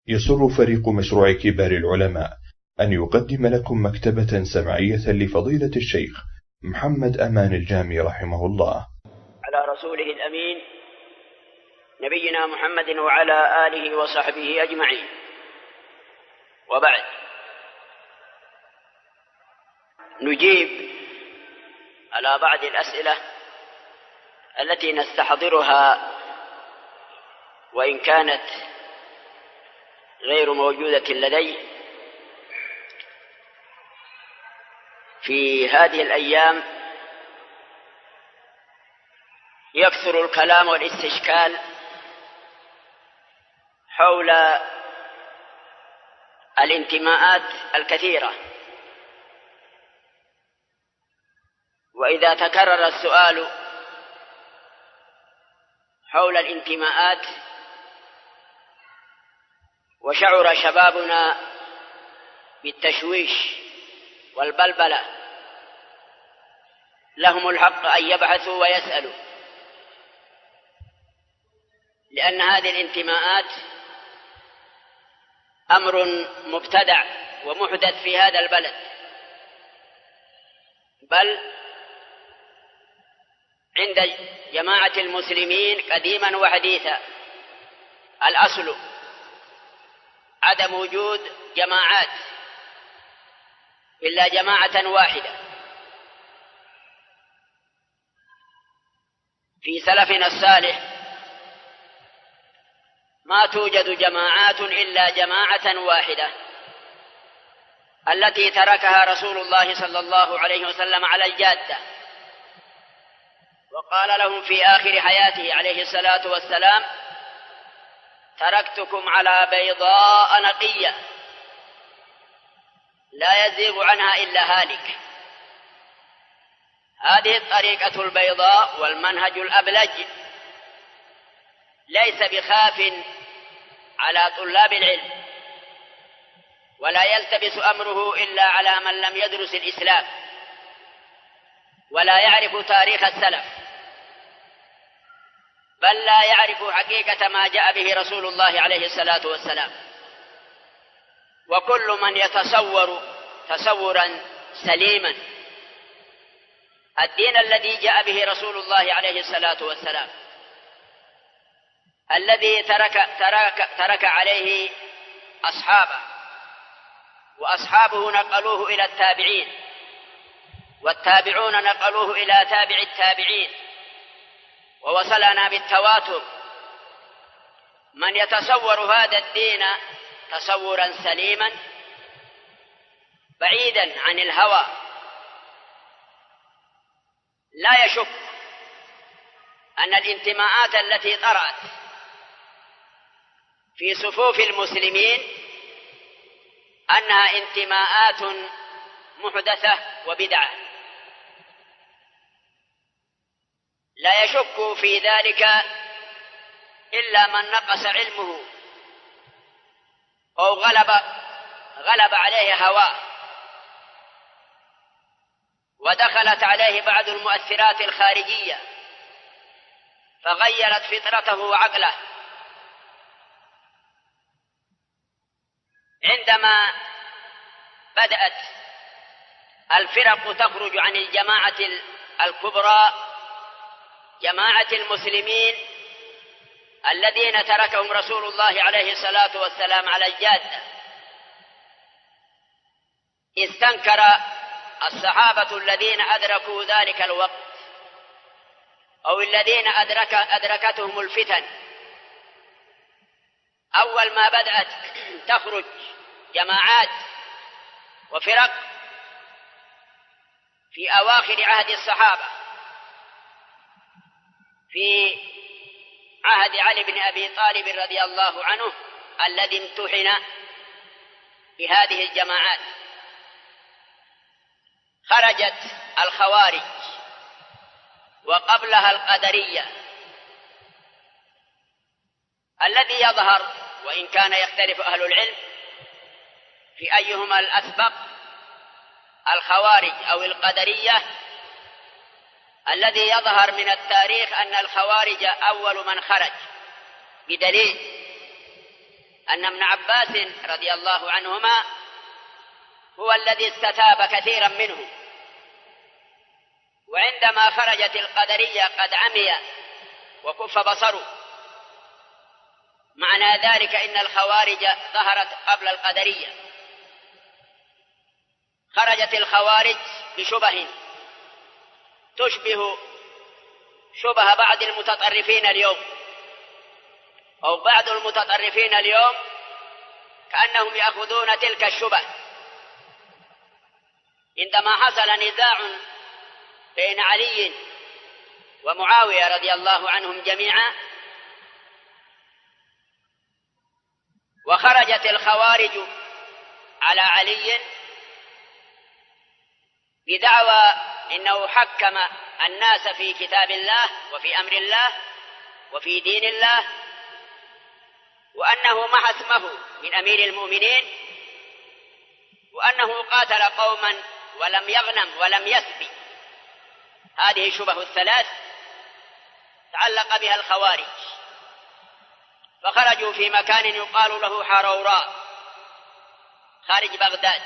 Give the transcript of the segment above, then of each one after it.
يسر فريق مشروع كبار العلماء أن يقدم لكم مكتبة سمعية لفضيلة الشيخ محمد أمان الجامي رحمه الله على رسوله الأمين نبينا محمد وعلى آله وصحبه أجمعين، وبعد. نجيب على بعض الأسئلة التي نستحضرها وإن كانت غير موجودة لدي. في هذه الأيام يكثر الكلام والاستشكال حول الانتماءات الكثيرة، وإذا تكرر السؤال حول الانتماءات وشعر شبابنا بالتشويش والبلبلة، لهم الحق أن يبحثوا ويسألوا، لأن هذه الانتماءات أمر مبتدع ومحدث في هذا البلد، بل عند جماعة المسلمين قديما وحديثا الأصل عدم وجود جماعات إلا جماعة واحدة. في سلفنا الصالح ما توجد جماعات إلا جماعة واحدة التي تركها رسول الله صلى الله عليه وسلم على الجادة، وقال لهم في آخر حياته عليه الصلاة والسلام: تركتكم على بيضاء نقية لا يزيغ عنها إلا هالك. هذه الطريقة البيضاء والمنهج الأبلج ليس بخاف على طلاب العلم، ولا يلتبس أمره إلا على من لم يدرس الإسلام ولا يعرف تاريخ السلف، بل لا يعرف حقيقة ما جاء به رسول الله عليه الصلاة والسلام. وكل من يتصور تصورا سليما الدين الذي جاء به رسول الله عليه الصلاة والسلام، الذي ترك عليه أصحابه، وأصحابه نقلوه إلى التابعين، والتابعون نقلوه إلى تابع التابعين، ووصلنا بالتواتر. من يتصور هذا الدين تصورا سليما بعيدا عن الهوى لا يشك أن الانتماءات التي طرأت في صفوف المسلمين أنها انتماءات محدثة وبدعة، لا يشك في ذلك إلا من نقص علمه أو غلب عليه هواه ودخلت عليه بعض المؤثرات الخارجية فغيرت فطرته وعقله. عندما بدأت الفرق تخرج عن الجماعة الكبرى، جماعة المسلمين الذين تركهم رسول الله عليه الصلاة والسلام على الجادة، استنكر الصحابة الذين أدركوا ذلك الوقت أو الذين أدركتهم الفتن. أول ما بدأت تخرج جماعات وفرق في أواخر عهد الصحابة، في عهد علي بن أبي طالب رضي الله عنه الذي امتحن بهذه الجماعات، خرجت الخوارج وقبلها القدرية. الذي يظهر وإن كان يختلف أهل العلم في أيهما الأسبق الخوارج أو القدرية، الذي يظهر من التاريخ أن الخوارج أول من خرج، بدليل أن ابن عباس رضي الله عنهما هو الذي استتاب كثيرا منهم، وعندما خرجت القدرية قد عمي وكف بصره. معنى ذلك إن الخوارج ظهرت قبل القدرية. خرجت الخوارج بشبه تشبه شبه بعض المتطرفين اليوم، أو بعض المتطرفين اليوم كأنهم يأخذون تلك الشبه. عندما حصل نزاع بين علي ومعاوية رضي الله عنهم جميعا، وخرجت الخوارج على علي بدعوى إنه حكم الناس في كتاب الله وفي أمر الله وفي دين الله، وأنه محى اسمه من أمير المؤمنين، وأنه قاتل قوما ولم يغنم ولم يسبي. هذه شبه الثلاث تعلق بها الخوارج، فخرجوا في مكان يقال له حروراء خارج بغداد.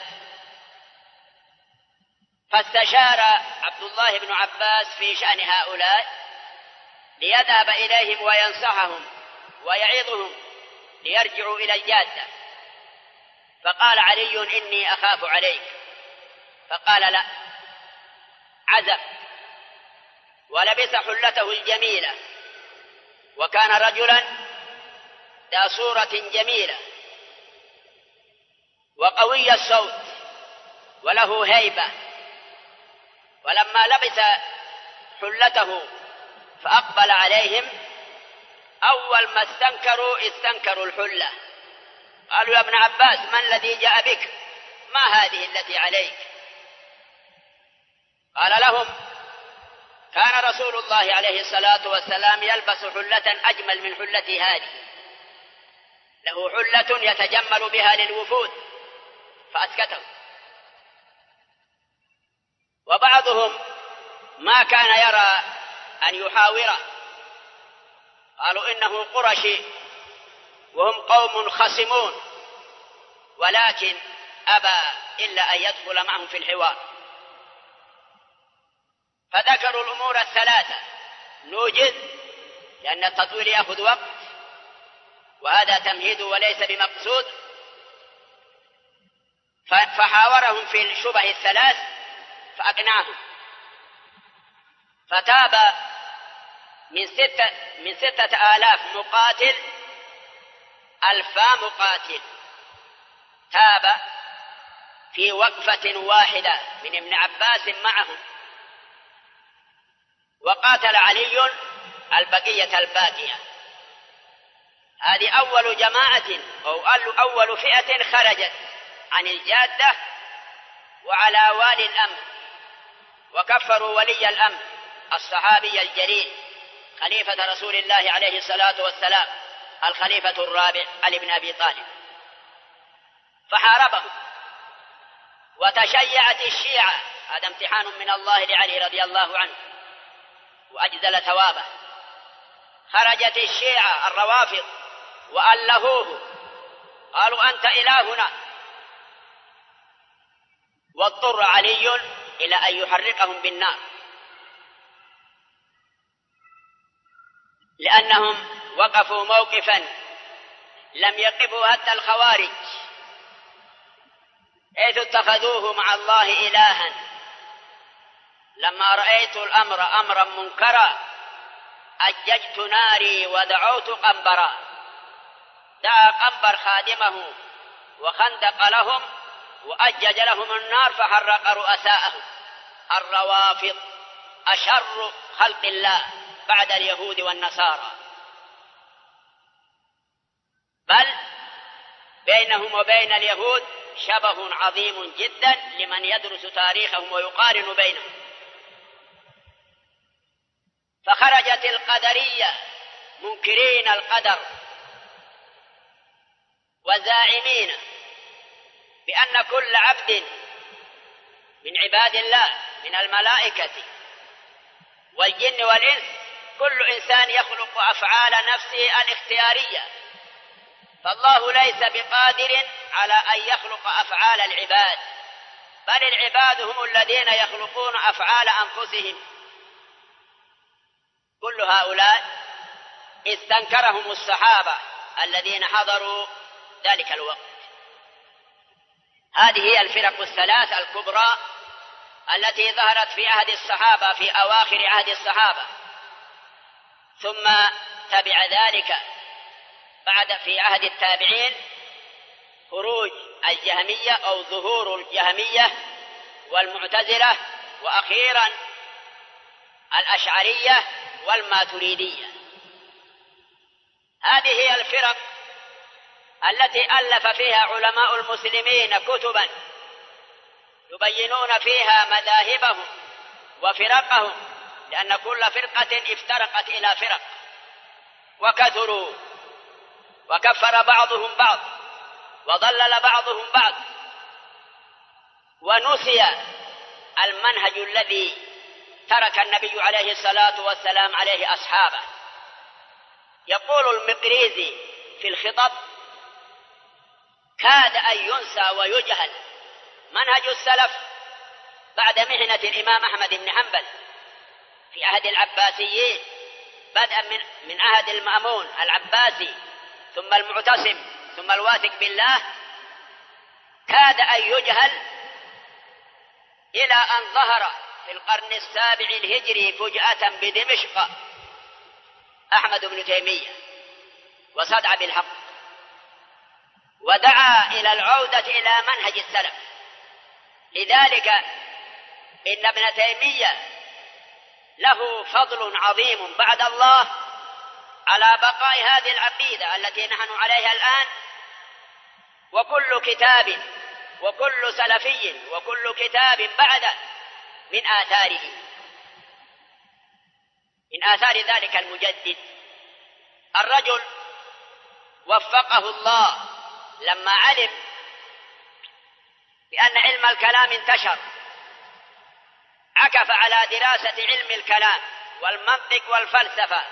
فاستشار عبد الله بن عباس في شأن هؤلاء ليذهب إليهم وينصحهم ويعظهم ليرجعوا إلى الجادة. فقال علي: إني أخاف عليك. فقال: لا. عزم ولبس حلته الجميلة، وكان رجلا ذا صورة جميلة وقوي الصوت وله هيبة. ولما لبس حلته فأقبل عليهم، أول ما استنكروا الحلة. قالوا: يا ابن عباس، ما الذي جاء بك؟ ما هذه التي عليك؟ قال لهم: كان رسول الله عليه الصلاة والسلام يلبس حلة أجمل من حلتي هذه، له حلة يتجمل بها للوفود. فأسكته. وبعضهم ما كان يرى أن يحاوره، قالوا: إنه قرشي وهم قوم خصمون، ولكن أبى إلا أن يدخل معهم في الحوار. فذكروا الأمور الثلاثة، نوجد لأن التطويل يأخذ وقت، وهذا تمهيد وليس بمقصود. فحاورهم في الشبه الثلاث فأقنعهم، فتاب من 6,000 مقاتل 1000 مقاتل، تاب في وقفة واحدة من ابن عباس معهم، وقاتل علي البقية الباقية. هذه أول جماعة أو أول فئة خرجت عن الجادة وعلى والي الأمر، وكفروا ولي الأمر الصحابي الجليل خليفة رسول الله عليه الصلاة والسلام الخليفة الرابع علي بن أبي طالب، فحاربهم. وتشيعت الشيعة، هذا امتحان من الله لعلي رضي الله عنه وأجزل ثوابه. خرجت الشيعة الروافض وألهوه، قالوا: أنت إلهنا. واضطر علي إلى أن يحرقهم بالنار، لأنهم وقفوا موقفا لم يقفوا حتى الخوارج، حيث اتخذوه مع الله إلها. لما رأيت الأمر أمرا منكرا أججت ناري ودعوت قنبرا. دعا قنبر خادمه وخندق لهم وأجج لهم النار فحرق رؤساءهم الروافض، أشر خلق الله بعد اليهود والنصارى، بل بينهم وبين اليهود شبه عظيم جدا لمن يدرس تاريخهم ويقارن بينهم. فخرجت القدرية منكرين القدر وزاعمين بأن كل عبد من عباد الله من الملائكة والجن والإنس كل إنسان يخلق أفعال نفسه الاختيارية فالله ليس بقادر على أن يخلق أفعال العباد، بل العباد هم الذين يخلقون أفعال أنفسهم. كل هؤلاء استنكرهم الصحابة الذين حضروا ذلك الوقت. هذه هي الفرق الثلاث الكبرى التي ظهرت في عهد الصحابة، في أواخر عهد الصحابة، ثم تبع ذلك بعد في عهد التابعين خروج الجهمية أو ظهور الجهمية والمعتزلة، وأخيرا الأشعرية والماتريدية. هذه هي الفرق التي ألف فيها علماء المسلمين كتبا يبينون فيها مذاهبهم وفرقهم، لأن كل فرقة افترقت إلى فرق وكثروا، وكفر بعضهم بعض، وضلل بعضهم بعض، ونسي المنهج الذي ترك النبي عليه الصلاة والسلام عليه أصحابه. يقول المقريزي في الخطب: كاد أن ينسى ويجهل منهج السلف بعد محنة الإمام أحمد بن حنبل في عهد العباسيين، بدءا من عهد المأمون العباسي ثم المعتصم ثم الواثق بالله، كاد أن يجهل إلى أن ظهر في القرن السابع الهجري فجأة بدمشق أحمد بن تيمية وصدع بالحق، ودعا إلى العودة إلى منهج السلف. لذلك إن ابن تيمية له فضل عظيم بعد الله على بقاء هذه العقيدة التي نحن عليها الآن، وكل كتاب وكل سلفي وكل كتاب بعده من آثاره، من آثار ذلك المجدد. الرجل وفقه الله لما علم بأن علم الكلام انتشر، عكف على دراسة علم الكلام والمنطق والفلسفة،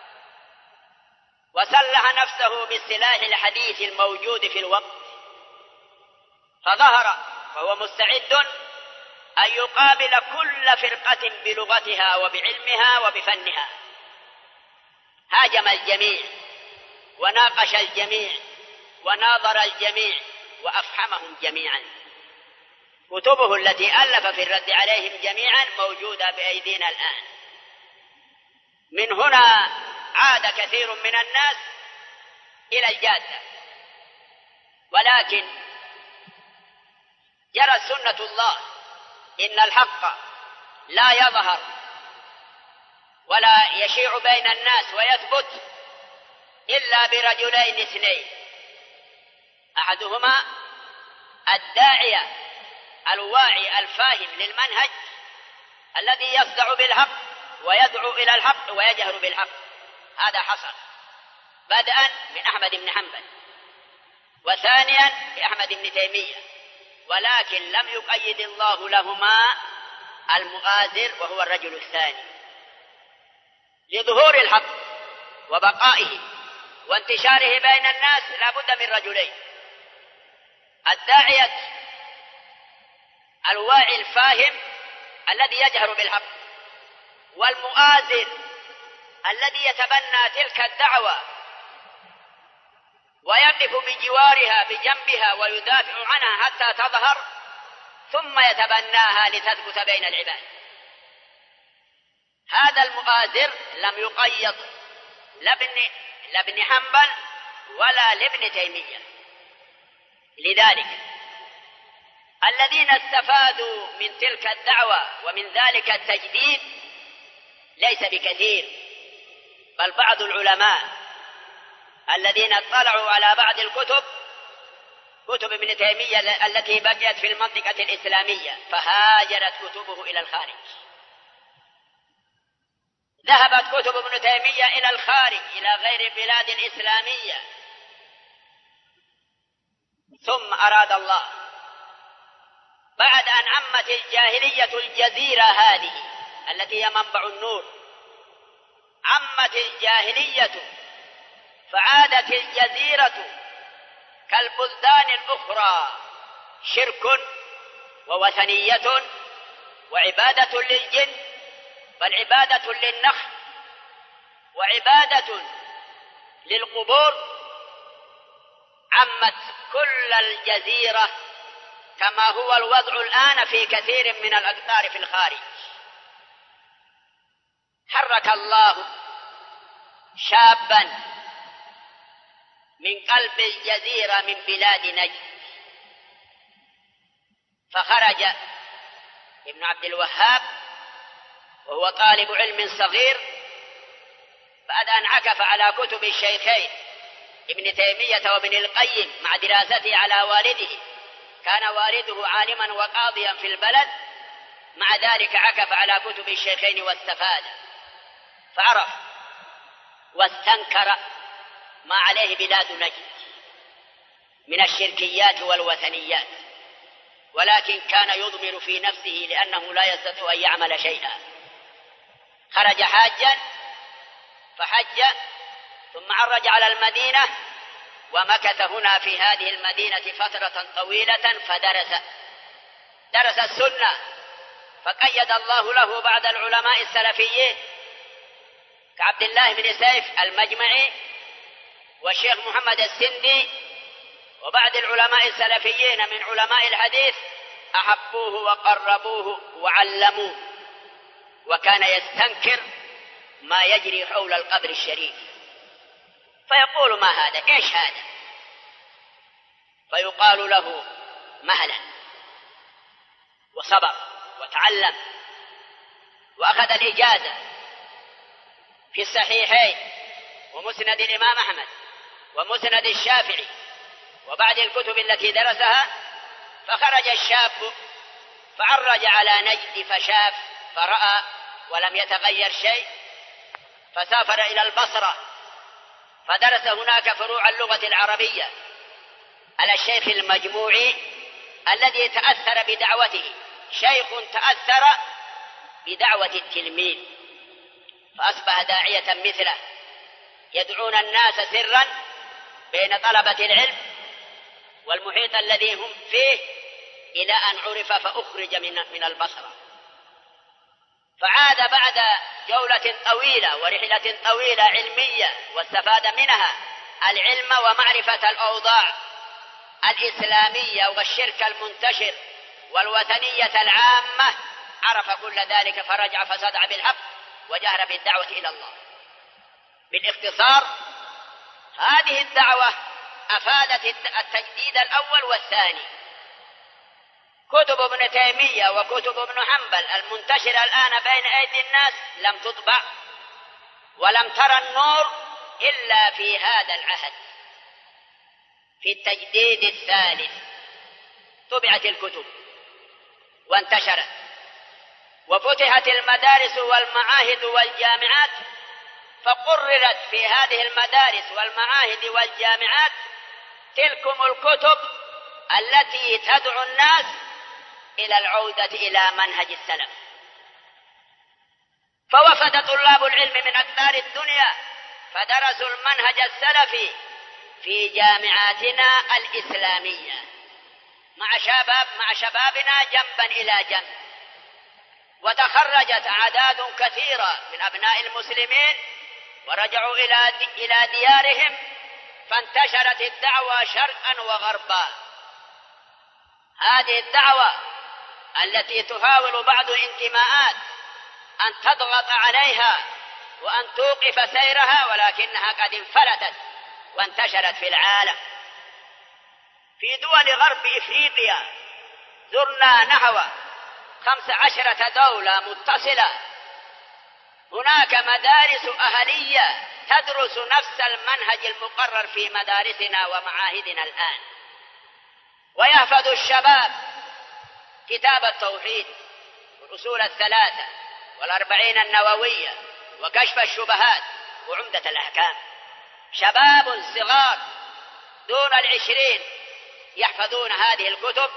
وسلح نفسه بالسلاح الحديث الموجود في الوقت، فظهر وهو مستعد أن يقابل كل فرقة بلغتها وبعلمها وبفنها. هاجم الجميع وناقش الجميع وناظر الجميع وأفحمهم جميعا. كتبه التي ألف في الرد عليهم جميعا موجودة بأيدينا الآن. من هنا عاد كثير من الناس إلى الجادة، ولكن جرت سنة الله إن الحق لا يظهر ولا يشيع بين الناس ويثبت إلا برجلين اثنين: أحدهما الداعية الواعي الفاهم للمنهج الذي يصدع بالحق ويدعو إلى الحق ويجهر بالحق. هذا حصل بدءا من أحمد بن حنبل، وثانيا بأحمد بن تيمية، ولكن لم يقيد الله لهما المؤازر وهو الرجل الثاني. لظهور الحق وبقائه وانتشاره بين الناس لا بد من رجلين: الداعية الواعي الفاهم الذي يجهر بالحق، والمؤازر الذي يتبنى تلك الدعوة ويقف بجوارها بجنبها ويدافع عنها حتى تظهر، ثم يتبناها لتثبت بين العباد. هذا المؤازر لم يقيد لابن حنبل ولا لابن تيمية. لذلك الذين استفادوا من تلك الدعوة ومن ذلك التجديد ليس بكثير، بل بعض العلماء الذين اطلعوا على بعض الكتب، كتب ابن تيمية التي بقيت في المنطقة الإسلامية، فهاجرت كتبه إلى الخارج. ذهبت كتب ابن تيمية إلى الخارج إلى غير البلاد الإسلامية. ثم أراد الله بعد أن عمت الجاهلية الجزيرة هذه التي هي منبع النور، عمت الجاهلية فعادت الجزيرة كالبلدان الأخرى شرك ووثنية وعبادة للجن، بل عبادة للنخل وعبادة للقبور، عمت كل الجزيرة كما هو الوضع الآن في كثير من الأقطار في الخارج. حرك الله شابا من قلب الجزيرة من بلاد نجد، فخرج ابن عبد الوهاب وهو طالب علم صغير بعد أن عكف على كتب الشيخين ابن تيمية وابن القيم مع دراسته على والده. كان والده عالما وقاضيا في البلد، مع ذلك عكف على كتب الشيخين واستفاد، فعرف واستنكر ما عليه بلاد نجد من الشركيات والوثنيات، ولكن كان يضمر في نفسه لأنه لا يستطيع أن يعمل شيئا. خرج حاجا فحج، ثم عرج على المدينة ومكث هنا في هذه المدينة فترة طويلة، درس السنة، فقيد الله له بعض العلماء السلفيين كعبد الله بن سيف المجمعي والشيخ محمد السندي وبعض العلماء السلفيين من علماء الحديث، أحبوه وقربوه وعلموه، وكان يستنكر ما يجري حول القبر الشريف، فيقول ما هذا؟ إيش هذا؟ فيقال له مهلا، وصبر وتعلم وأخذ الإجازة في الصحيحين ومسند الإمام أحمد ومسند الشافعي وبعد الكتب التي درسها. فخرج الشاب فعرج على نجد فشاف فرأى ولم يتغير شيء، فسافر إلى البصرة فدرس هناك فروع اللغة العربية على الشيخ المجموعي الذي تأثر بدعوته، شيخ تأثر بدعوة التلميذ، فأصبح داعية مثله، يدعون الناس سرا بين طلبة العلم والمحيط الذي هم فيه، إلى أن عرف فأخرج من البصرة. فعاد بعد جولة طويلة ورحلة طويلة علمية، واستفاد منها العلم ومعرفة الأوضاع الإسلامية والشرك المنتشر والوثنية العامة، عرف كل ذلك فرجع فصدع بالحق وجهر بالدعوة إلى الله. بالاختصار، هذه الدعوة أفادت التجديد الأول والثاني. كتب ابن تيمية وكتب ابن حنبل المنتشرة الآن بين أيدي الناس لم تطبع ولم ترى النور إلا في هذا العهد، في التجديد الثالث طبعت الكتب وانتشرت وفتحت المدارس والمعاهد والجامعات، فقررت في هذه المدارس والمعاهد والجامعات تلكم الكتب التي تدعو الناس إلى العودة إلى منهج السلف. فوفد طلاب العلم من أقطار الدنيا فدرسوا المنهج السلفي في جامعاتنا الإسلامية مع شبابنا جنبا إلى جنب، وتخرجت أعداد كثيرة من أبناء المسلمين ورجعوا إلى ديارهم، فانتشرت الدعوة شرقا وغربا. هذه الدعوة التي تحاول بعض الانتماءات أن تضغط عليها وأن توقف سيرها، ولكنها قد انفلتت وانتشرت في العالم. في دول غرب إفريقيا زرنا نحو 15 دولة متصلة، هناك مدارس أهلية تدرس نفس المنهج المقرر في مدارسنا ومعاهدنا الآن، ويحفظ الشباب كتاب التوحيد والأصول الثلاثة والأربعين النووية وكشف الشبهات وعمدة الأحكام. شباب صغار دون 20 يحفظون هذه الكتب،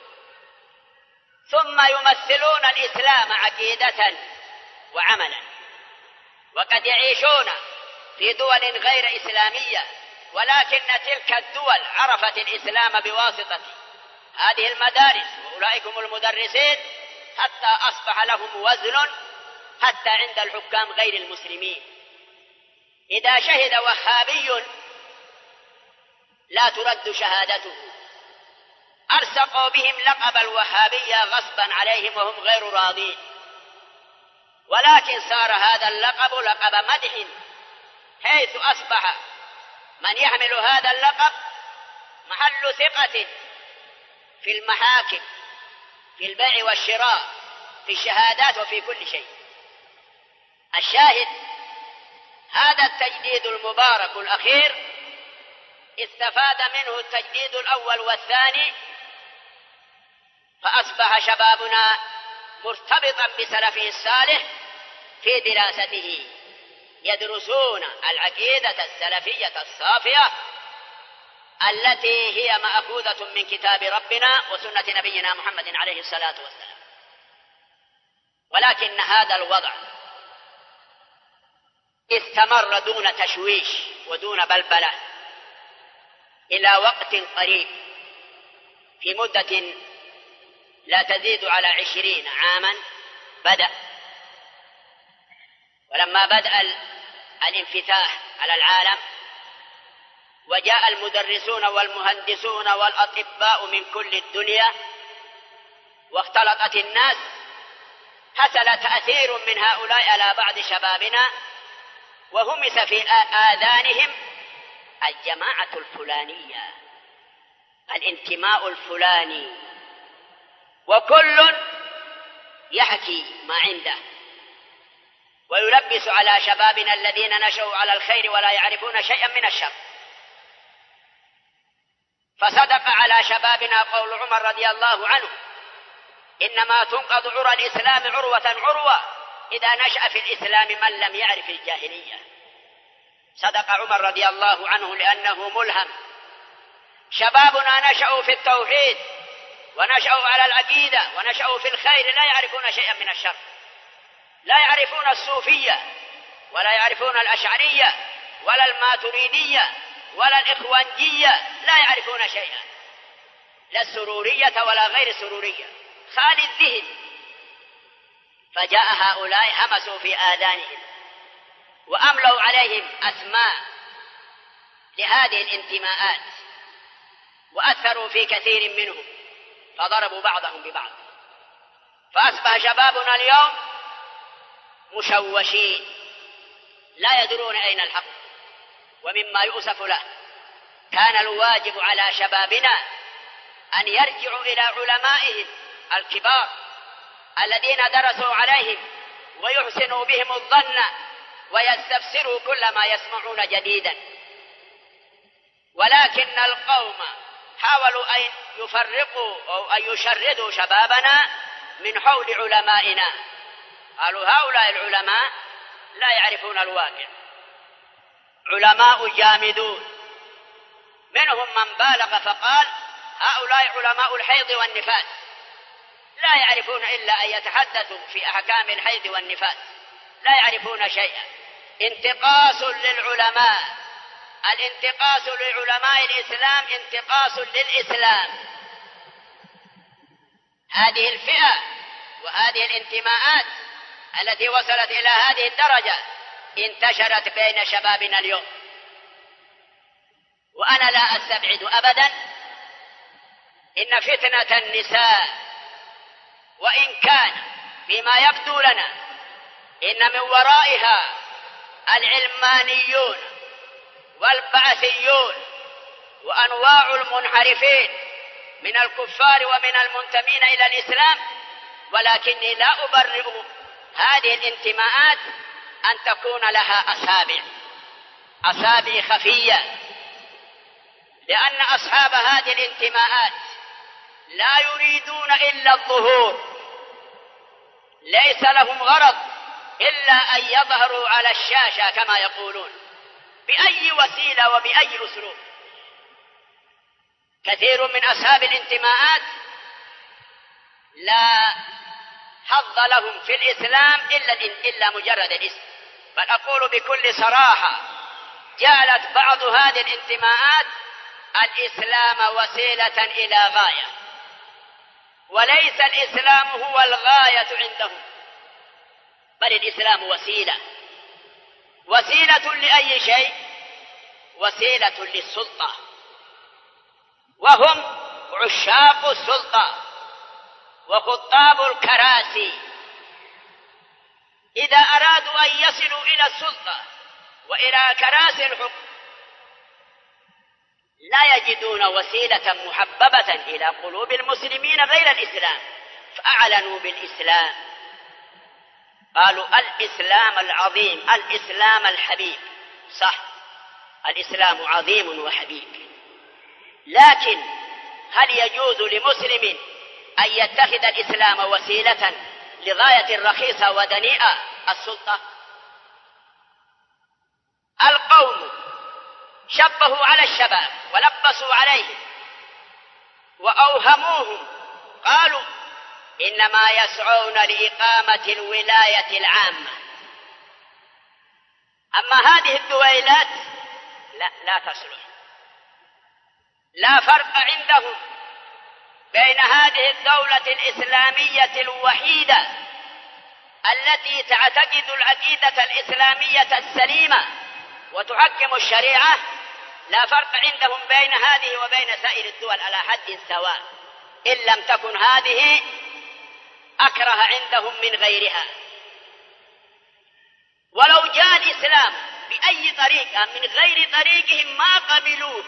ثم يمثلون الإسلام عقيدة وعملا، وقد يعيشون في دول غير إسلامية ولكن تلك الدول عرفت الإسلام بواسطة هذه المدارس وأولئكم المدرسين حتى أصبح لهم وزن حتى عند الحكام غير المسلمين. إذا شهد وهابي لا ترد شهادته، ألصقوا بهم لقب الوهابية غصبا عليهم وهم غير راضين، ولكن صار هذا اللقب لقب مدح، حيث أصبح من يحمل هذا اللقب محل ثقة في المحاكم، في البيع والشراء، في الشهادات وفي كل شيء. الشاهد هذا التجديد المبارك الأخير استفاد منه التجديد الأول والثاني، فأصبح شبابنا مرتبطا بسلفه الصالح في دراسته، يدرسون العقيدة السلفية الصافية التي هي مأخوذة من كتاب ربنا وسنة نبينا محمد عليه الصلاة والسلام. ولكن هذا الوضع استمر دون تشويش ودون بلبلة إلى وقت قريب، في مدة لا تزيد على 20 عاما بدأ. ولما بدأ الانفتاح على العالم وجاء المدرسون والمهندسون والأطباء من كل الدنيا واختلطت الناس، حصل تأثير من هؤلاء على بعض شبابنا، وهمس في آذانهم الجماعة الفلانية، الانتماء الفلاني، وكل يحكي ما عنده ويلبس على شبابنا الذين نشأوا على الخير ولا يعرفون شيئا من الشر. فصدق على شبابنا قول عمر رضي الله عنه: إنما تنقض عرى الإسلام عروة عروة إذا نشأ في الإسلام من لم يعرف الجاهلية. صدق عمر رضي الله عنه لأنه ملهم. شبابنا نشأوا في التوحيد ونشأوا على العقيدة ونشأوا في الخير، لا يعرفون شيئا من الشر، لا يعرفون الصوفية ولا يعرفون الأشعرية ولا الماتريدية ولا الإخوانجية، لا يعرفون شيئا، لا السرورية ولا غير السرورية، خالي الذهن. فجاء هؤلاء همسوا في آذانهم وأملوا عليهم أسماء لهذه الانتماءات، وأثروا في كثير منهم، فضربوا بعضهم ببعض، فأصبح شبابنا اليوم مشوشين لا يدرون أين الحق. ومما يؤسف له، كان الواجب على شبابنا أن يرجعوا إلى علمائهم الكبار الذين درسوا عليهم ويحسنوا بهم الظن ويستفسروا كل ما يسمعون جديدا. ولكن القوم حاولوا أن يفرقوا أو أن يشردوا شبابنا من حول علمائنا. قالوا هؤلاء العلماء لا يعرفون الواقع، علماء جامدون. منهم من بالغ فقال هؤلاء علماء الحيض والنفاس، لا يعرفون إلا أن يتحدثوا في أحكام الحيض والنفاس، لا يعرفون شيئا. انتقاص للعلماء، الانتقاص لعلماء الإسلام انتقاص للإسلام. هذه الفئة وهذه الانتماءات التي وصلت إلى هذه الدرجة انتشرت بين شبابنا اليوم. وأنا لا أستبعد أبدا إن فتنة النساء، وإن كان فيما يبدو لنا إن من ورائها العلمانيون والبعثيون وأنواع المنحرفين من الكفار ومن المنتمين إلى الإسلام، ولكني لا أبرئ هذه الانتماءات أن تكون لها أصابع خفية، لأن أصحاب هذه الانتماءات لا يريدون إلا الظهور، ليس لهم غرض إلا أن يظهروا على الشاشة كما يقولون بأي وسيلة وبأي أسلوب. كثير من أصحاب الانتماءات لا حظ لهم في الإسلام إلا مجرد الاسم. بل أقول بكل صراحة جعلت بعض هذه الانتماءات الإسلام وسيلة إلى غاية، وليس الإسلام هو الغاية عندهم، بل الإسلام وسيلة لأي شيء؟ وسيلة للسلطة، وهم عشاق السلطة وخطاب الكراسي. إذا أرادوا أن يصلوا إلى السلطة وإلى كراسي الحكم لا يجدون وسيلة محببة إلى قلوب المسلمين غير الإسلام، فأعلنوا بالإسلام، قالوا الإسلام العظيم، الإسلام الحبيب. صح، الإسلام عظيم وحبيب، لكن هل يجوز لمسلم أن يتخذ الإسلام وسيلة لغاية رخيصة ودنيئة السلطة؟ القوم شبهوا على الشباب ولبسوا عليهم وأوهموهم، قالوا إنما يسعون لإقامة الولاية العامة، أما هذه الدويلات لا تصلح. لا فرق عندهم بين هذه الدولة الإسلامية الوحيدة التي تعتقد العقيدة الإسلامية السليمة وتحكم الشريعة، لا فرق عندهم بين هذه وبين سائر الدول على حد سواء، إن لم تكن هذه أكره عندهم من غيرها. ولو جاء الإسلام بأي طريقة من غير طريقهم ما قبلوه.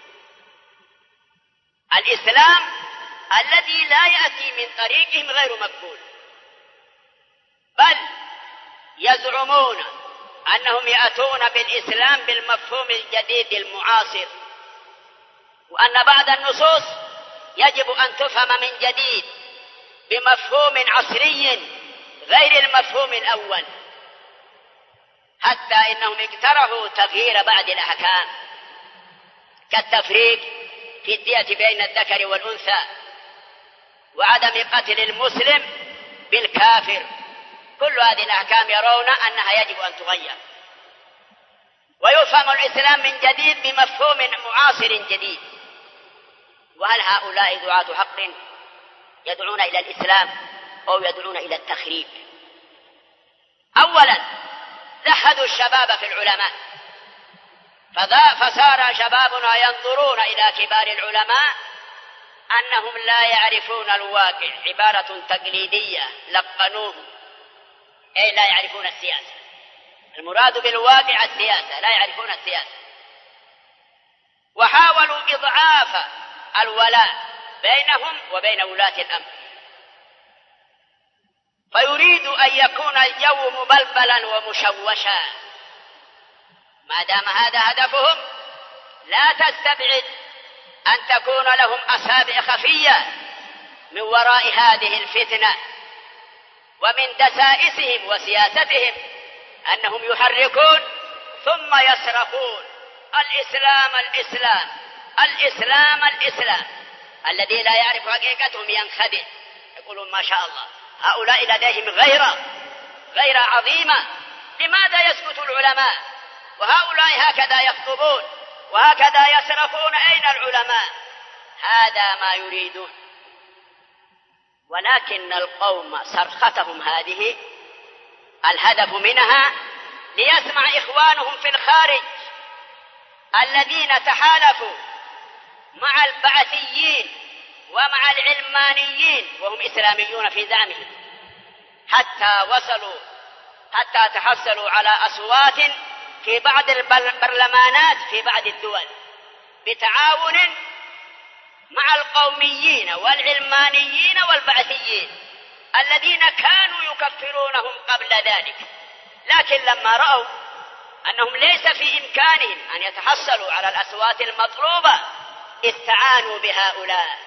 الإسلام الذي لا يأتي من طريقهم غير مقبول، بل يزعمون أنهم يأتون بالإسلام بالمفهوم الجديد المعاصر، وأن بعض النصوص يجب أن تفهم من جديد بمفهوم عصري غير المفهوم الأول، حتى إنهم اقترحوا تغيير بعض الأحكام كالتفريق في الدية بين الذكر والأنثى، وعدم قتل المسلم بالكافر. كل هذه الأحكام يرون أنها يجب أن تغير، ويفهم الإسلام من جديد بمفهوم معاصر جديد. وهل هؤلاء دعاة حق يدعون إلى الإسلام أو يدعون إلى التخريب؟ أولا زهدوا الشباب في العلماء، فصار شبابنا ينظرون إلى كبار العلماء أنهم لا يعرفون الواقع، عبارة تقليدية لقنوه، أي لا يعرفون السياسة. المراد بالواقع السياسة، لا يعرفون السياسة. وحاولوا إضعاف الولاء بينهم وبين ولاة الأمر، فيريد أن يكون الجو مبلبلا ومشوشا. ما دام هذا هدفهم لا تستبعد أن تكون لهم أصابع خفية من وراء هذه الفتنة، ومن دسائسهم وسياستهم أنهم يحركون ثم يصرخون الإسلام الإسلام الإسلام الإسلام. الذي لا يعرف حقيقتهم ينخدع، يقولون ما شاء الله هؤلاء لديهم غيرة عظيمة، لماذا يسكت العلماء وهؤلاء هكذا يخطبون وهكذا يصرخون؟ أين العلماء؟ هذا ما يريدون. ولكن القوم صرختهم هذه الهدف منها ليسمع إخوانهم في الخارج الذين تحالفوا مع البعثيين ومع العلمانيين وهم إسلاميون في زعمهم، حتى تحصلوا على أصوات في بعض البرلمانات في بعض الدول بتعاون مع القوميين والعلمانيين والبعثيين الذين كانوا يكفرونهم قبل ذلك. لكن لما رأوا أنهم ليس في إمكانهم أن يتحصلوا على الأصوات المطلوبة استعانوا بهؤلاء.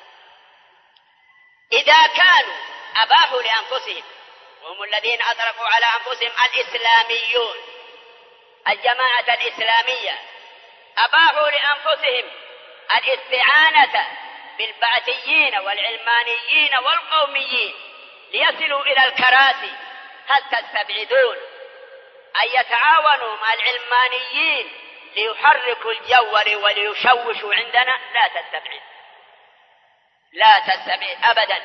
إذا كانوا أباحوا لأنفسهم، وهم الذين أطلقوا على أنفسهم الإسلاميون، الجماعة الإسلامية، أباحوا لأنفسهم الاستعانة بالبعثيين والعلمانيين والقوميين ليصلوا إلى الكراسي، هل تستبعدون أن يتعاونوا مع العلمانيين ليحركوا الجو وليشوشوا عندنا، لا تستبعد أبدا،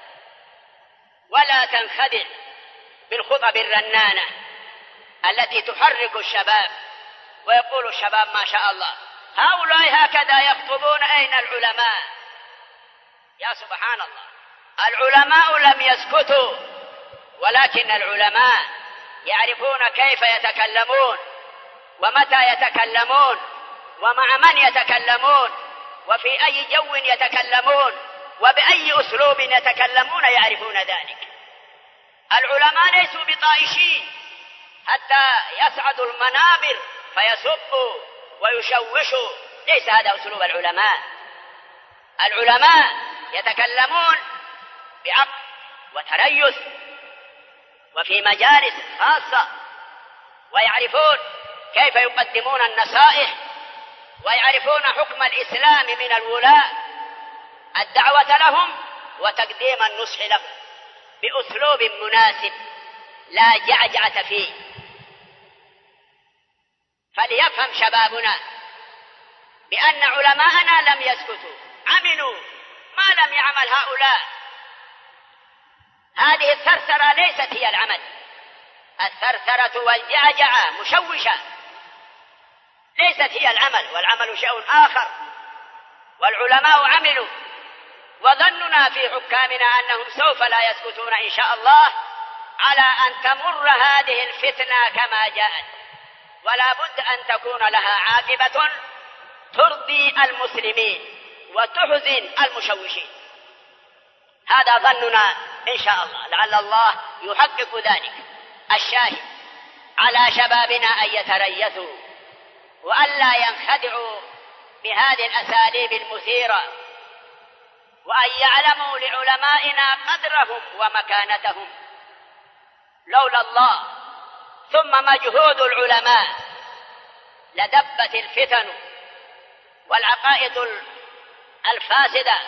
ولا تنخدع بالخطب الرنانة التي تحرك الشباب، ويقول الشباب ما شاء الله هؤلاء هكذا يخطبون، أين العلماء؟ يا سبحان الله، العلماء لم يسكتوا، ولكن العلماء يعرفون كيف يتكلمون، ومتى يتكلمون، ومع من يتكلمون، وفي أي جو يتكلمون، وبأي أسلوب يتكلمون، يعرفون ذلك. العلماء ليسوا بطائشين حتى يصعدوا المنابر فيسبوا ويشوشوا، ليس هذا أسلوب العلماء. العلماء يتكلمون بعقل وتريث وفي مجالس خاصة، ويعرفون كيف يقدمون النصائح، ويعرفون حكم الإسلام من الولاة، الدعوة لهم وتقديم النصح لهم بأسلوب مناسب لا جعجعة فيه. فليفهم شبابنا بأن علماءنا لم يسكتوا، عملوا ما لم يعمل هؤلاء. هذه الثرثرة ليست هي العمل، الثرثرة والجعجعة مشوشة ليست هي العمل، والعمل شيء آخر. والعلماء عملوا، وظننا في حكامنا أنهم سوف لا يسكتون إن شاء الله على أن تمر هذه الفتنة كما جاءت، ولا بد أن تكون لها عاقبة ترضي المسلمين وتحزن المشوشين. هذا ظننا إن شاء الله، لعل الله يحقق ذلك. الشاهد على شبابنا أن يتريثوا وأن لا ينخدعوا بهذه الأساليب المثيرة، وأن يعلموا لعلمائنا قدرهم ومكانتهم. لولا الله ثم مجهود العلماء لدبت الفتن والعقائد الفاسدة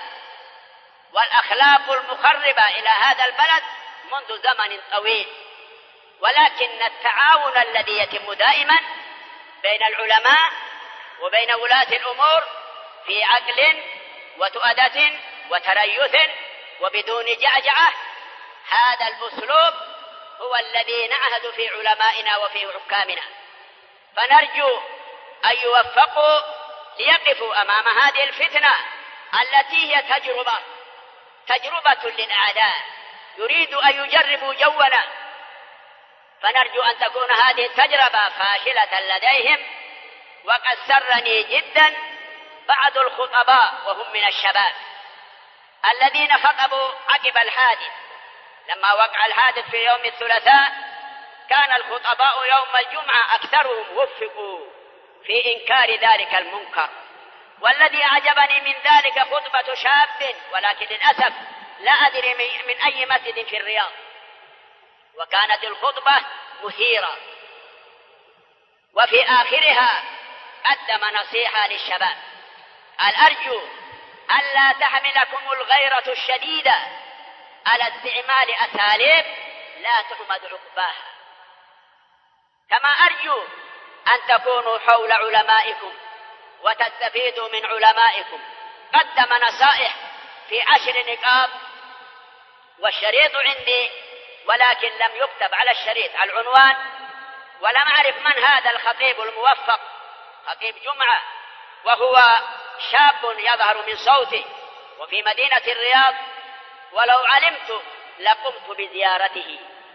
والأخلاق المخربة إلى هذا البلد منذ زمن طويل. ولكن التعاون الذي يتم دائما بين العلماء وبين ولاة الأمور في عقل وتؤدة وتريث وبدون جعجعة، هذا الأسلوب هو الذي نعهد في علمائنا وفي حكامنا. فنرجو أن يوفقوا ليقفوا أمام هذه الفتنة التي هي تجربة للأعداء، يريد أن يجربوا جونا. فنرجو أن تكون هذه التجربة فاشلة لديهم. وقد سرني جدا بعض الخطباء وهم من الشباب الذين خطبوا عقب الحادث. لما وقع الحادث في يوم الثلاثاء كان الخطباء يوم الجمعة أكثرهم وفقوا في إنكار ذلك المنكر. والذي أعجبني من ذلك خطبة شاب، ولكن للأسف لا أدري من أي مسجد في الرياض، وكانت الخطبة مثيرة، وفي آخرها قدم نصيحة للشباب: أرجو ألا تحملكم الغيرة الشديدة على استعمال أساليب لا تحمد عقباها، كما أرجو أن تكونوا حول علمائكم وتستفيدوا من علمائكم. قدم نصائح في 10 نقاط، والشريط عندي ولكن لم يكتب على الشريط العنوان، ولم أعرف من هذا الخطيب الموفق، خطيب جمعة، وهو شاب يظهر من صوته وفي مدينة الرياض، ولو علمت لقمت بزيارته،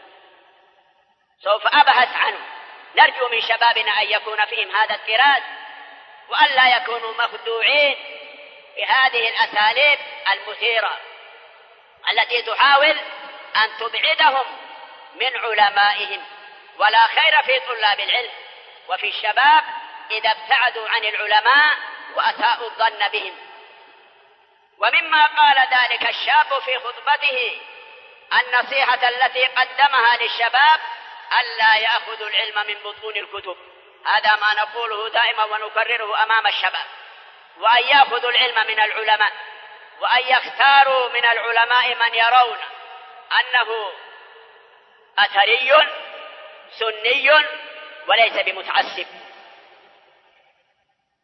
سوف أبحث عنه. نرجو من شبابنا أن يكون فيهم هذا التراث، وأن لا يكونوا مخدوعين بهذه الأساليب المثيرة التي تحاول أن تبعدهم من علمائهم. ولا خير في طلاب العلم وفي الشباب إذا ابتعدوا عن العلماء وأساءوا الظن بهم. ومما قال ذلك الشاب في خطبته النصيحة التي قدمها للشباب: ألا يأخذوا العلم من بطون الكتب. هذا ما نقوله دائما ونكرره أمام الشباب، وأن يأخذوا العلم من العلماء، وأن يختاروا من العلماء من يرون أنه أثري سني وليس بمتعصب.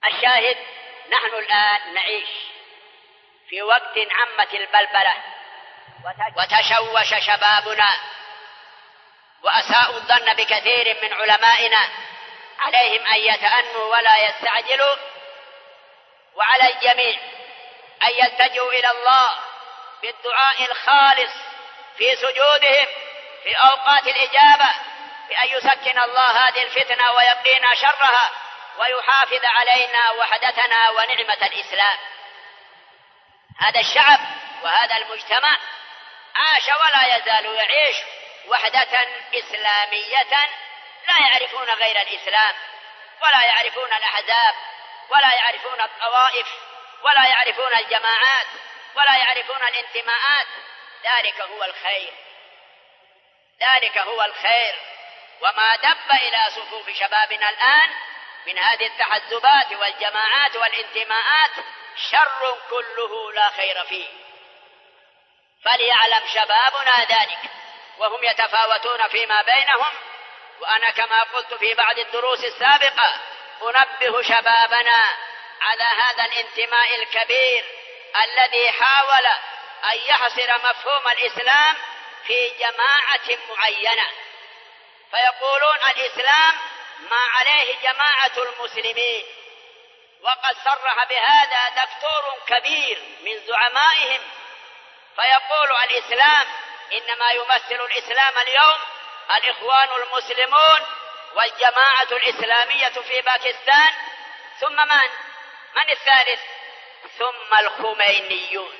الشاهد، نحن الآن نعيش في وقت عمت البلبلة وتشوش شبابنا وأساءوا الظن بكثير من علمائنا، عليهم أن يتأنوا ولا يستعجلوا، وعلى الجميع أن يلتجوا إلى الله بالدعاء الخالص في سجودهم في أوقات الإجابة، بأن يسكن الله هذه الفتنة ويقينا شرها ويحافظ علينا وحدتنا ونعمة الإسلام. هذا الشعب وهذا المجتمع عاش ولا يزال يعيش وحدة إسلامية، لا يعرفون غير الإسلام، ولا يعرفون الأحزاب، ولا يعرفون الطوائف، ولا يعرفون الجماعات، ولا يعرفون الانتماءات. ذلك هو الخير، ذلك هو الخير. وما دب إلى صفوف شبابنا الآن من هذه التحزبات والجماعات والانتماءات شر كله لا خير فيه. فليعلم شبابنا ذلك وهم يتفاوتون فيما بينهم. وأنا كما قلت في بعض الدروس السابقة أنبه شبابنا على هذا الانتماء الكبير الذي حاول أن يحصر مفهوم الإسلام في جماعة معينة، فيقولون الإسلام ما عليه جماعة المسلمين، وقد صرح بهذا دكتور كبير من زعمائهم، فيقول الإسلام إنما يمثل الإسلام اليوم الإخوان المسلمون والجماعة الإسلامية في باكستان، ثم من الثالث؟ ثم الخمينيون.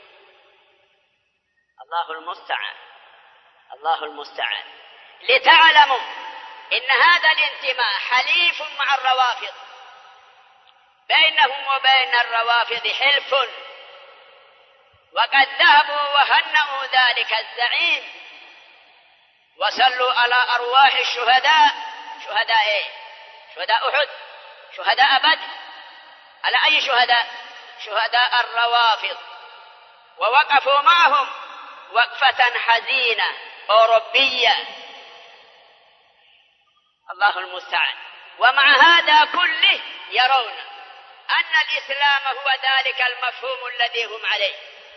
الله المستعان، الله المستعان. لتعلموا إن هذا الانتماء حليف مع الروافض، بينهم وبين الروافض حلف، وقد ذهبوا وهنأوا ذلك الزعيم وصلوا على أرواح الشهداء. شهداء إيه؟ شهداء أحد، شهداء بدر. على أي شهداء؟ شهداء الروافض. ووقفوا معهم وقفة حزينة أوروبية. الله المستعان. ومع هذا كله يرون أن الإسلام هو ذلك المفهوم الذي هم عليه،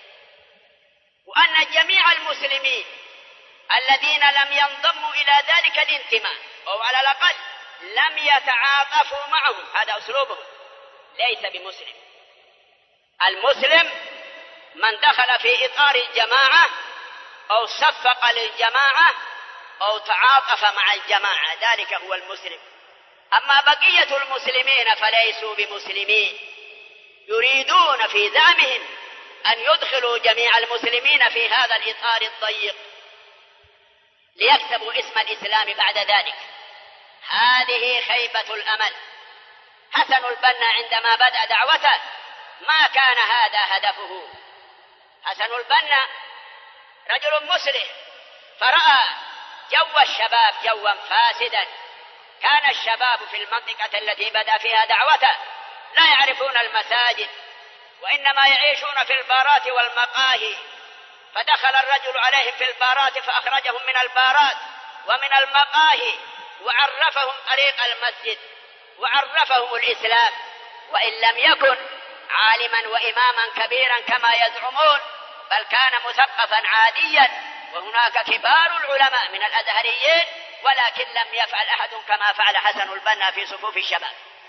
وأن جميع المسلمين الذين لم ينضموا إلى ذلك الانتماء أو على الأقل لم يتعاطفوا معهم، هذا أسلوبهم، ليس بمسلم. المسلم من دخل في إطار الجماعة أو صفق للجماعة أو تعاطف مع الجماعة، ذلك هو المسلم. أما بقية المسلمين فليسوا بمسلمين، يريدون في زعمهم أن يدخلوا جميع المسلمين في هذا الإطار الضيق ليكسبوا اسم الإسلام بعد ذلك. هذه خيبة الأمل. حسن البنا عندما بدأ دعوته ما كان هذا هدفه. حسن البنا رجل مسلم، فرأى جو الشباب جوا فاسدا. كان الشباب في المنطقة التي بدأ فيها دعوته لا يعرفون المساجد، وإنما يعيشون في البارات والمقاهي. فدخل الرجل عليهم في البارات فأخرجهم من البارات ومن المقاهي، وعرفهم طريق المسجد وعرفهم الإسلام، وإن لم يكن عالما وإماما كبيرا كما يزعمون، بل كان مثقفا عاديا. وهناك كبار العلماء من الأزهريين، ولكن لم يفعل أحد كما فعل حسن البنا في صفوف الشباب.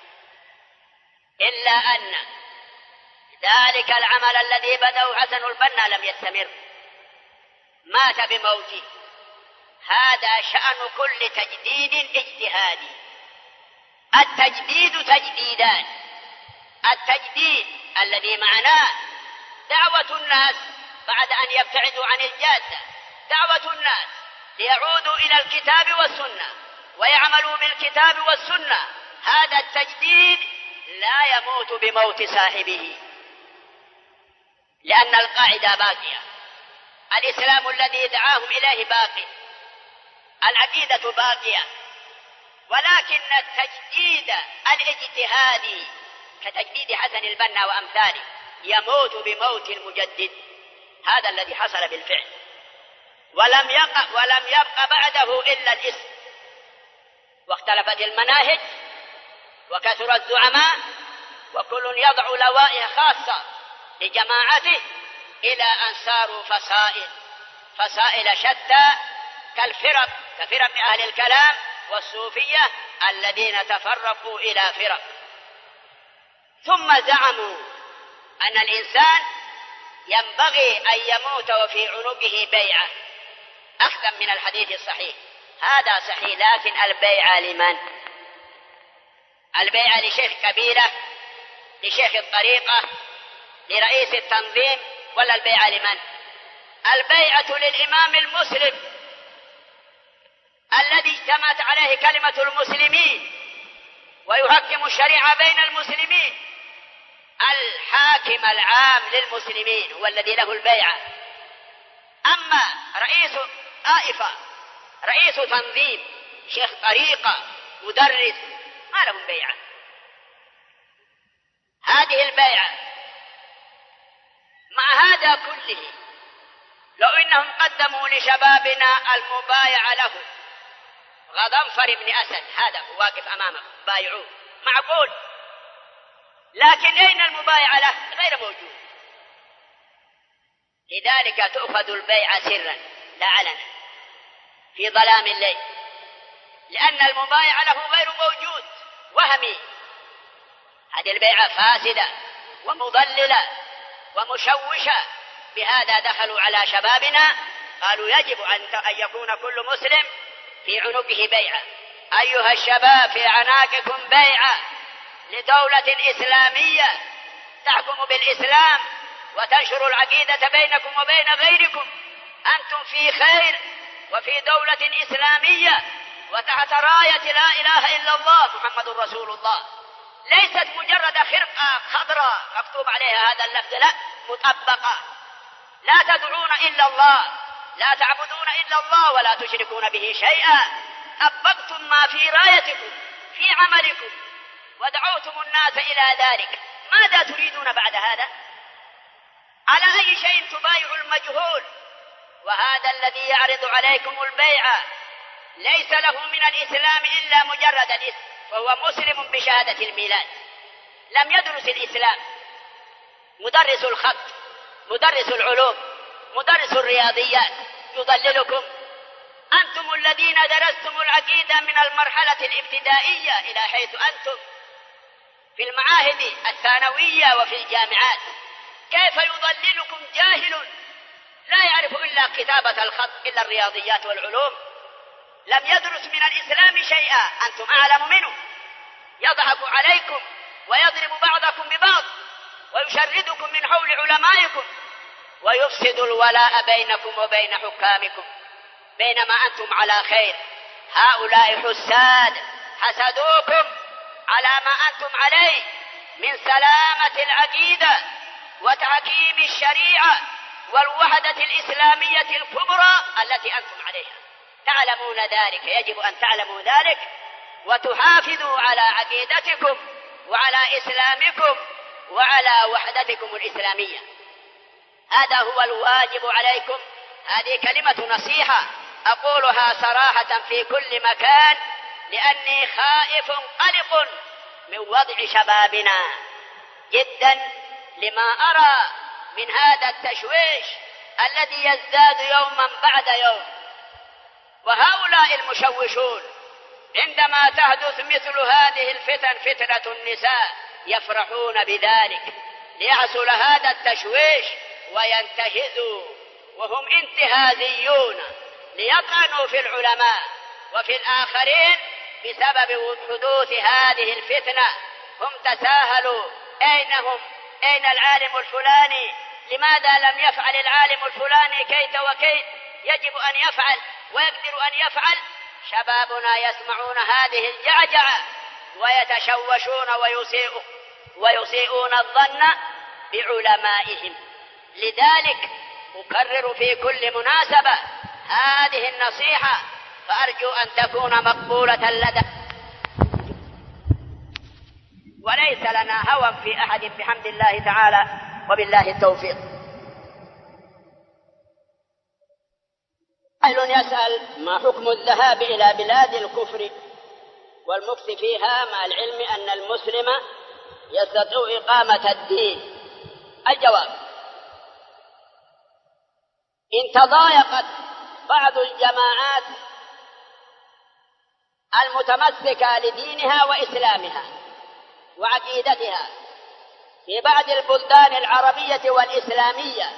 إلا أن ذلك العمل الذي بدأه حسن البنا لم يستمر، مات بموته. هذا شأن كل تجديد اجتهادي. التجديد تجديدان: التجديد الذي معناه دعوة الناس بعد أن يبتعدوا عن الجادة، دعوة الناس ليعودوا إلى الكتاب والسنة ويعملوا بالكتاب والسنة. هذا التجديد لا يموت بموت صاحبه، لأن القاعدة باقية. الإسلام الذي دعاهم إليه باقي، العقيدة باقية، ولكن التجديد الاجتهادي كتجديد حسن البنا وأمثاله يموت بموت المجدد. هذا الذي حصل بالفعل، ولم يبق بعده إلا الاسم. واختلفت المناهج وكثر الزعماء وكل يضع لوائح خاصة لجماعته إلى أن صاروا فصائل شتى كفرق أهل الكلام والصوفية الذين تفرقوا إلى فرق. ثم زعموا أن الإنسان ينبغي أن يموت وفي عنقه بيعة أخذا من الحديث الصحيح. هذا صحيح، لكن البيعة لمن؟ البيعة لشيخ قبيلة، لشيخ الطريقة، لرئيس التنظيم، ولا البيعة لمن؟ البيعة للإمام المسلم الذي اجتمعت عليه كلمة المسلمين ويحكم الشريعة بين المسلمين. الحاكم العام للمسلمين هو الذي له البيعة. أما رئيس طائفة، رئيس تنظيم، شيخ طريقة، مدرس، ما لهم بيعة. هذه البيعة مع هذا كله لو إنهم قدموا لشبابنا المبايعة له غضنفر بن أسد، هذا واقف أمامه، بايعوه، معقول. لكن أين المبايعة له؟ غير موجود. لذلك تؤخذ البيعة سرا لا علنا في ظلام الليل، لأن المبايعة له غير موجود، وهمي. هذه البيعة فاسدة ومضللة ومشوشة. بهذا دخلوا على شبابنا قالوا يجب أن يكون كل مسلم في عنقه بيعة. أيها الشباب، في عناقكم بيعة لدولة إسلامية تحكم بالإسلام وتنشر العقيدة بينكم وبين غيركم. أنتم في خير وفي دولة إسلامية وتحت راية لا إله إلا الله محمد رسول الله، ليست مجرد خرقة خضراء مكتوب عليها هذا اللفظ، لا، مطبقة. لا تدعون إلا الله، لا تعبدون إلا الله ولا تشركون به شيئا. طبقتم ما في رايتكم في عملكم ودعوتم الناس إلى ذلك. ماذا تريدون بعد هذا؟ على أي شيء تبايع المجهول؟ وهذا الذي يعرض عليكم البيعة ليس له من الإسلام إلا مجرد الاسم، فهو مسلم بشهادة الميلاد، لم يدرس الإسلام. مدرس الخط، مدرس العلوم، مدرس الرياضيات يضللكم. أنتم الذين درستم العقيدة من المرحلة الابتدائية إلى حيث أنتم في المعاهد الثانوية وفي الجامعات. كيف يضللكم جاهل لا يعرف إلا كتابة الخط، إلا الرياضيات والعلوم، لم يدرس من الإسلام شيئا، أنتم أعلم منه. يضحك عليكم ويضرب بعضكم ببعض ويشردكم من حول علمائكم ويفسد الولاء بينكم وبين حكامكم، بينما أنتم على خير. هؤلاء حساد حسدوكم على ما أنتم عليه من سلامة العقيدة وتحكيم الشريعة والوحدة الإسلامية الكبرى التي أنتم عليها. تعلمون ذلك، يجب أن تعلموا ذلك وتحافظوا على عقيدتكم وعلى إسلامكم وعلى وحدتكم الإسلامية. هذا هو الواجب عليكم. هذه كلمة نصيحة أقولها صراحة في كل مكان، لأني خائف قلق من وضع شبابنا جدا لما أرى من هذا التشويش الذي يزداد يوما بعد يوم. وهؤلاء المشوشون عندما تحدث مثل هذه الفتن، فتنة النساء، يفرحون بذلك ليحصل هذا التشويش وينتهزوا، وهم انتهازيون ليطعنوا في العلماء وفي الآخرين بسبب حدوث هذه الفتنة. هم تساهلوا، أين العالم الفلاني؟ لماذا لم يفعل العالم الفلاني كيت وكيت؟ يجب أن يفعل ويقدر أن يفعل. شبابنا يسمعون هذه الجعجعة ويتشوشون ويسيئون الظن بعلمائهم. لذلك أكرر في كل مناسبة هذه النصيحة، فأرجو أن تكون مقبولة لدى، وليس لنا هوى في أحد بحمد الله تعالى وبالله التوفيق. سائل يسأل: ما حكم الذهاب إلى بلاد الكفر والمكث فيها مع العلم أن المسلم يستطيع إقامة الدين؟ الجواب: إن تضايقت بعض الجماعات المتمسكة لدينها وإسلامها وعقيدتها في بعض البلدان العربية والإسلامية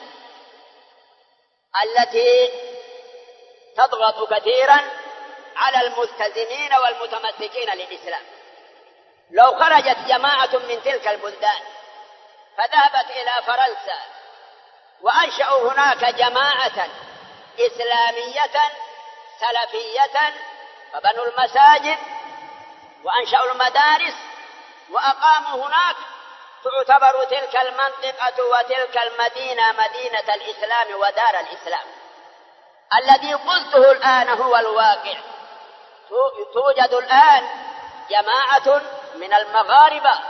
التي تضغط كثيرا على الملتزمين والمتمسكين للإسلام، لو خرجت جماعة من تلك البلدان فذهبت إلى فرنسا وأنشأوا هناك جماعة إسلامية سلفية، فبنوا المساجد وأنشأوا المدارس وأقاموا هناك، تعتبر تلك المنطقة وتلك المدينة مدينة الإسلام ودار الإسلام. الذي قلته الآن هو الواقع. توجد الآن جماعة من المغاربة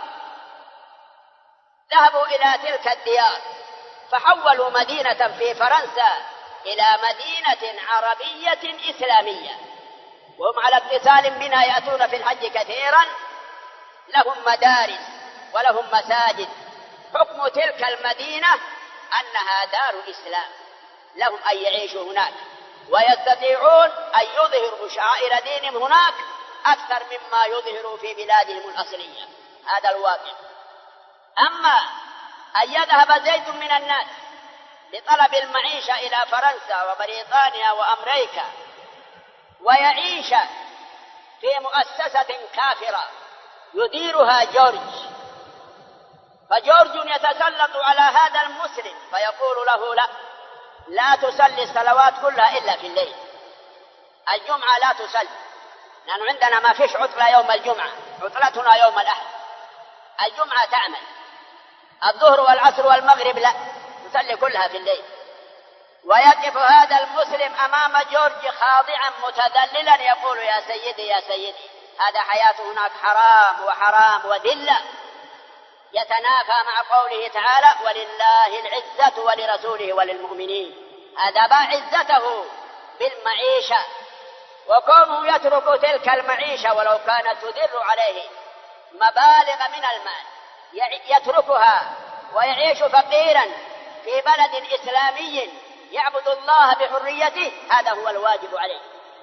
ذهبوا إلى تلك الديار فحولوا مدينة في فرنسا إلى مدينة عربية إسلامية، وهم على اتصال بنا، يأتون في الحج كثيرا، لهم مدارس ولهم مساجد. حكم تلك المدينة أنها دار إسلام، لهم أن يعيشوا هناك ويستطيعون أن يظهروا شعائر دينهم هناك أكثر مما يظهروا في بلادهم الأصلية. هذا الواقع. أما أن يذهب زيد من الناس لطلب المعيشة إلى فرنسا وبريطانيا وأمريكا ويعيش في مؤسسة كافرة يديرها جورج، فجورج يتسلط على هذا المسلم فيقول له: لا تصلي الصلوات كلها إلا في الليل، الجمعة لا تصلي، لأنه عندنا ما فيش عطلة يوم الجمعة، عطلتنا يوم الأحد، الجمعة تعمل، الظهر والعصر والمغرب لا، تصلي كلها في الليل. ويقف هذا المسلم أمام جورج خاضعا متذللا يقول: يا سيدي يا سيدي، هذا حياته هناك حرام وحرام وذلة، يتنافى مع قوله تعالى: ولله العزة ولرسوله وللمؤمنين. هذا باع عزته بالمعيشة، وكونه يترك تلك المعيشة ولو كانت تدر عليه مبالغ من المال يتركها ويعيش فقيرا في بلد إسلامي يعبد الله بحريته، هذا هو الواجب عليه.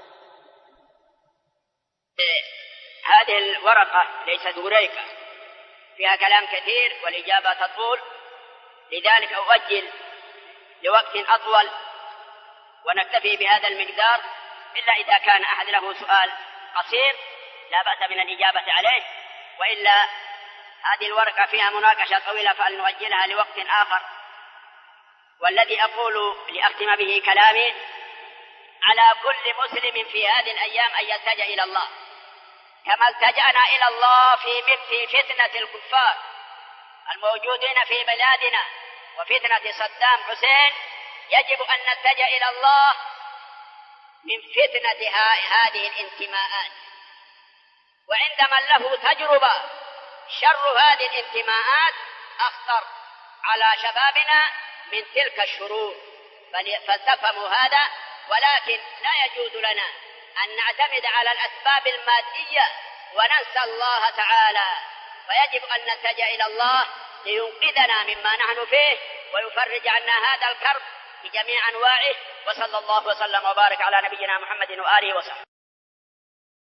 هذه الورقة ليست وريقة، فيها كلام كثير والإجابة تطول، لذلك أؤجل لوقت أطول ونكتفي بهذا المقدار، إلا إذا كان أحد له سؤال قصير لا بأس من الإجابة عليه، وإلا هذه الورقة فيها مناقشة طويلة فلنؤجلها لوقت آخر. والذي أقول لأختم به كلامي: على كل مسلم في هذه الأيام أن يلتجأ إلى الله كما التجأنا إلى الله في فتنة الكفار الموجودين في بلادنا وفتنة صدام حسين. يجب أن نلتجأ إلى الله من فتنة هذه الانتماءات، وعند من له تجربة شر هذه الانتماءات أخطر على شبابنا من تلك الشرور، فلتفهموا هذا. ولكن لا يجوز لنا أن نعتمد على الأسباب المادية وننسى الله تعالى، فيجب أن نلتجأ إلى الله لينقذنا مما نحن فيه ويفرج عنا هذا الكرب بجميع أنواعه. وصلى الله وسلم وبارك على نبينا محمد وآله وصحبه.